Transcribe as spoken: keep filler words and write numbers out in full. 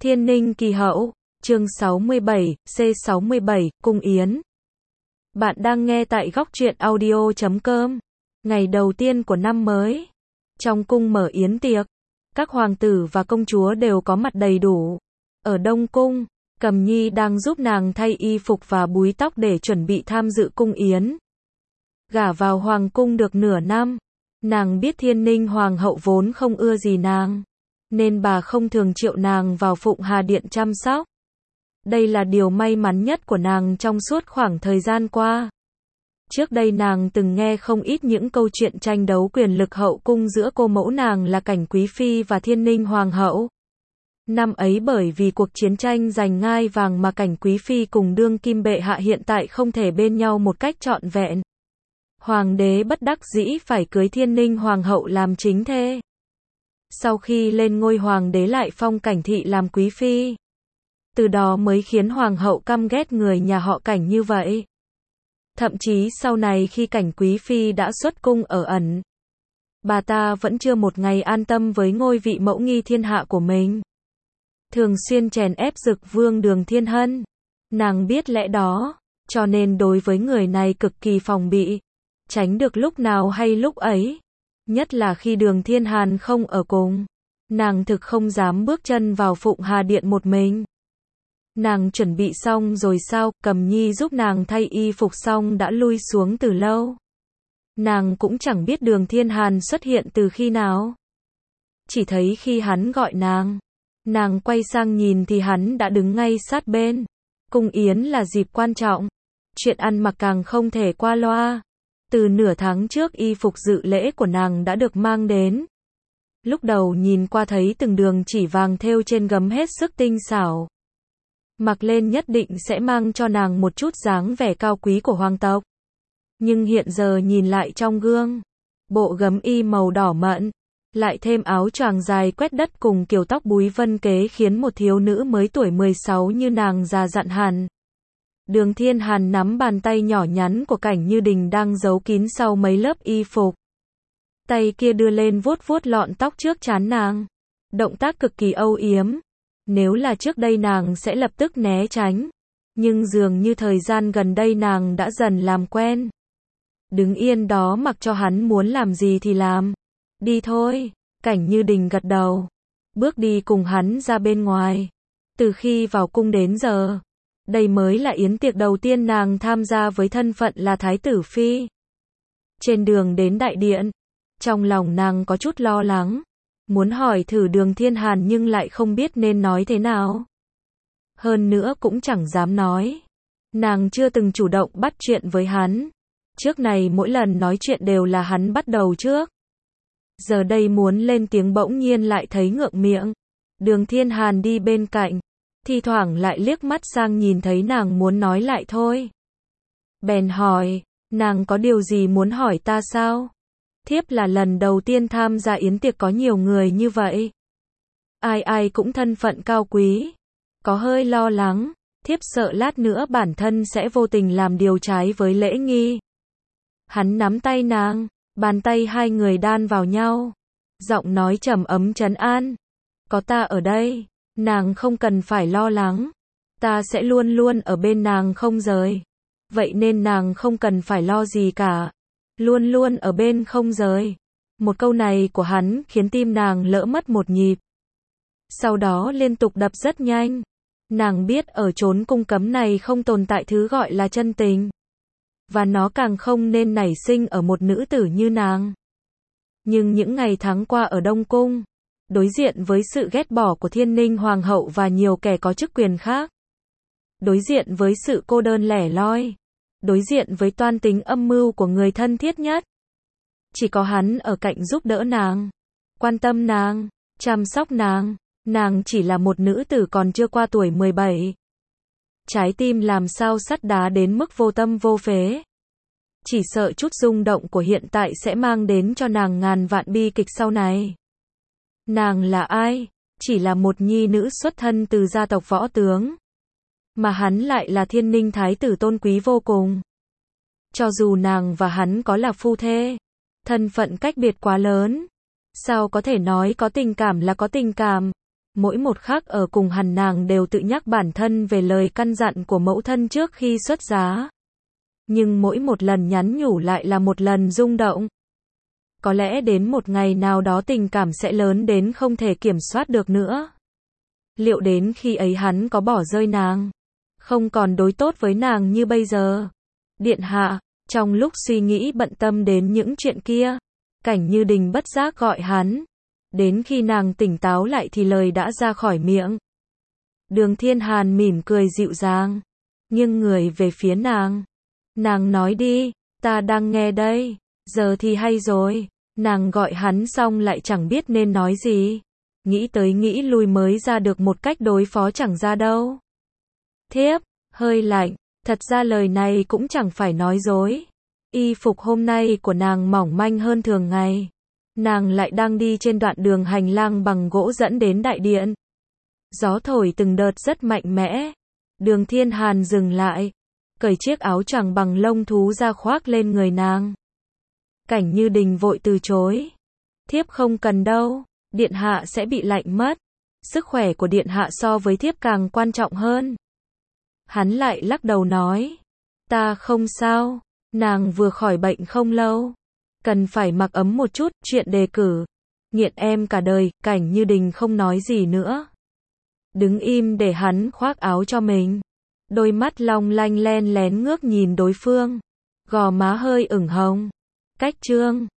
Thiên Ninh Kỳ Hậu, chương sáu mươi bảy, C sáu mươi bảy, Cung Yến. Bạn đang nghe tại góc truyện audio chấm com. Ngày đầu tiên của năm mới. Trong cung mở yến tiệc, các hoàng tử và công chúa đều có mặt đầy đủ. Ở Đông Cung, Cầm Nhi đang giúp nàng thay y phục và búi tóc để chuẩn bị tham dự cung yến. Gả vào hoàng cung được nửa năm, nàng biết Thiên Ninh hoàng hậu vốn không ưa gì nàng, nên bà không thường triệu nàng vào Phụng Hà Điện chăm sóc. Đây là điều may mắn nhất của nàng trong suốt khoảng thời gian qua. Trước đây nàng từng nghe không ít những câu chuyện tranh đấu quyền lực hậu cung giữa cô mẫu nàng là Cảnh Quý Phi và Thiên Ninh hoàng hậu. Năm ấy bởi vì cuộc chiến tranh giành ngai vàng mà Cảnh Quý Phi cùng đương kim bệ hạ hiện tại không thể bên nhau một cách trọn vẹn. Hoàng đế bất đắc dĩ phải cưới Thiên Ninh hoàng hậu làm chính thê. Sau khi lên ngôi hoàng đế lại phong Cảnh thị làm quý phi. Từ đó mới khiến hoàng hậu căm ghét người nhà họ Cảnh như vậy. Thậm chí sau này khi Cảnh Quý Phi đã xuất cung ở ẩn, bà ta vẫn chưa một ngày an tâm với ngôi vị mẫu nghi thiên hạ của mình. Thường xuyên chèn ép Dực Vương Đường Thiên Hân. Nàng biết lẽ đó, cho nên đối với người này cực kỳ phòng bị, tránh được lúc nào hay lúc ấy. Nhất là khi Đường Thiên Hàn không ở cùng, nàng thực không dám bước chân vào Phụng Hà Điện một mình. Nàng chuẩn bị xong rồi sao? Cầm Nhi giúp nàng thay y phục xong đã lui xuống từ lâu. Nàng cũng chẳng biết Đường Thiên Hàn xuất hiện từ khi nào. Chỉ thấy khi hắn gọi nàng, nàng quay sang nhìn thì hắn đã đứng ngay sát bên. Cung yến là dịp quan trọng, chuyện ăn mặc càng không thể qua loa. Từ nửa tháng trước y phục dự lễ của nàng đã được mang đến. Lúc đầu nhìn qua thấy từng đường chỉ vàng thêu trên gấm hết sức tinh xảo. Mặc lên nhất định sẽ mang cho nàng một chút dáng vẻ cao quý của hoàng tộc. Nhưng hiện giờ nhìn lại trong gương, bộ gấm y màu đỏ mận, lại thêm áo choàng dài quét đất cùng kiểu tóc búi vân kế khiến một thiếu nữ mới tuổi mười sáu như nàng già dặn hẳn. Đường Thiên Hàn nắm bàn tay nhỏ nhắn của Cảnh Như Đình đang giấu kín sau mấy lớp y phục. Tay kia đưa lên vuốt vuốt lọn tóc trước trán nàng. Động tác cực kỳ âu yếm. Nếu là trước đây nàng sẽ lập tức né tránh. Nhưng dường như thời gian gần đây nàng đã dần làm quen. Đứng yên đó mặc cho hắn muốn làm gì thì làm. Đi thôi. Cảnh Như Đình gật đầu. Bước đi cùng hắn ra bên ngoài. Từ khi vào cung đến giờ, đây mới là yến tiệc đầu tiên nàng tham gia với thân phận là Thái tử Phi. Trên đường đến đại điện, trong lòng nàng có chút lo lắng. Muốn hỏi thử Đường Thiên Hàn nhưng lại không biết nên nói thế nào. Hơn nữa cũng chẳng dám nói. Nàng chưa từng chủ động bắt chuyện với hắn. Trước này mỗi lần nói chuyện đều là hắn bắt đầu trước. Giờ đây muốn lên tiếng bỗng nhiên lại thấy ngượng miệng. Đường Thiên Hàn đi bên cạnh, thi thoảng lại liếc mắt sang nhìn thấy nàng muốn nói lại thôi. Bèn hỏi, nàng có điều gì muốn hỏi ta sao? Thiếp là lần đầu tiên tham gia yến tiệc có nhiều người như vậy. Ai ai cũng thân phận cao quý. Có hơi lo lắng, thiếp sợ lát nữa bản thân sẽ vô tình làm điều trái với lễ nghi. Hắn nắm tay nàng, bàn tay hai người đan vào nhau. Giọng nói trầm ấm trấn an. Có ta ở đây, nàng không cần phải lo lắng. Ta sẽ luôn luôn ở bên nàng không rời. Vậy nên nàng không cần phải lo gì cả. Luôn luôn ở bên không rời. Một câu này của hắn khiến tim nàng lỡ mất một nhịp. Sau đó liên tục đập rất nhanh. Nàng biết ở chốn cung cấm này không tồn tại thứ gọi là chân tình. Và nó càng không nên nảy sinh ở một nữ tử như nàng. Nhưng những ngày tháng qua ở Đông Cung, đối diện với sự ghét bỏ của Thiên Ninh hoàng hậu và nhiều kẻ có chức quyền khác, đối diện với sự cô đơn lẻ loi, đối diện với toan tính âm mưu của người thân thiết nhất, chỉ có hắn ở cạnh giúp đỡ nàng, quan tâm nàng, chăm sóc nàng. Nàng chỉ là một nữ tử còn chưa qua tuổi mười bảy. Trái tim làm sao sắt đá đến mức vô tâm vô phế. Chỉ sợ chút rung động của hiện tại sẽ mang đến cho nàng ngàn vạn bi kịch sau này. Nàng là ai? Chỉ là một nhi nữ xuất thân từ gia tộc võ tướng. Mà hắn lại là Thiên Ninh thái tử tôn quý vô cùng. Cho dù nàng và hắn có là phu thê, thân phận cách biệt quá lớn. Sao có thể nói có tình cảm là có tình cảm? Mỗi một khắc ở cùng hắn nàng đều tự nhắc bản thân về lời căn dặn của mẫu thân trước khi xuất giá. Nhưng mỗi một lần nhắn nhủ lại là một lần rung động. Có lẽ đến một ngày nào đó tình cảm sẽ lớn đến không thể kiểm soát được nữa. Liệu đến khi ấy hắn có bỏ rơi nàng? Không còn đối tốt với nàng như bây giờ? Điện hạ, trong lúc suy nghĩ bận tâm đến những chuyện kia, Cảnh Như Đình bất giác gọi hắn. Đến khi nàng tỉnh táo lại thì lời đã ra khỏi miệng. Đường Thiên Hàn mỉm cười dịu dàng, nghiêng người về phía nàng. Nàng nói đi, ta đang nghe đây. Giờ thì hay rồi. Nàng gọi hắn xong lại chẳng biết nên nói gì. Nghĩ tới nghĩ lui mới ra được một cách đối phó chẳng ra đâu. Thiếp, hơi lạnh, thật ra lời này cũng chẳng phải nói dối. Y phục hôm nay của nàng mỏng manh hơn thường ngày. Nàng lại đang đi trên đoạn đường hành lang bằng gỗ dẫn đến đại điện. Gió thổi từng đợt rất mạnh mẽ. Đường Thiên Hàn dừng lại, cởi chiếc áo choàng bằng lông thú ra khoác lên người nàng. Cảnh Như Đình vội từ chối. Thiếp không cần đâu, điện hạ sẽ bị lạnh mất. Sức khỏe của điện hạ so với thiếp càng quan trọng hơn. Hắn lại lắc đầu nói, ta không sao, nàng vừa khỏi bệnh không lâu. Cần phải mặc ấm một chút, chuyện đề cử. Nghiện em cả đời, Cảnh Như Đình không nói gì nữa. Đứng im để hắn khoác áo cho mình. Đôi mắt long lanh len lén ngước nhìn đối phương. Gò má hơi ửng hồng. Cách trương.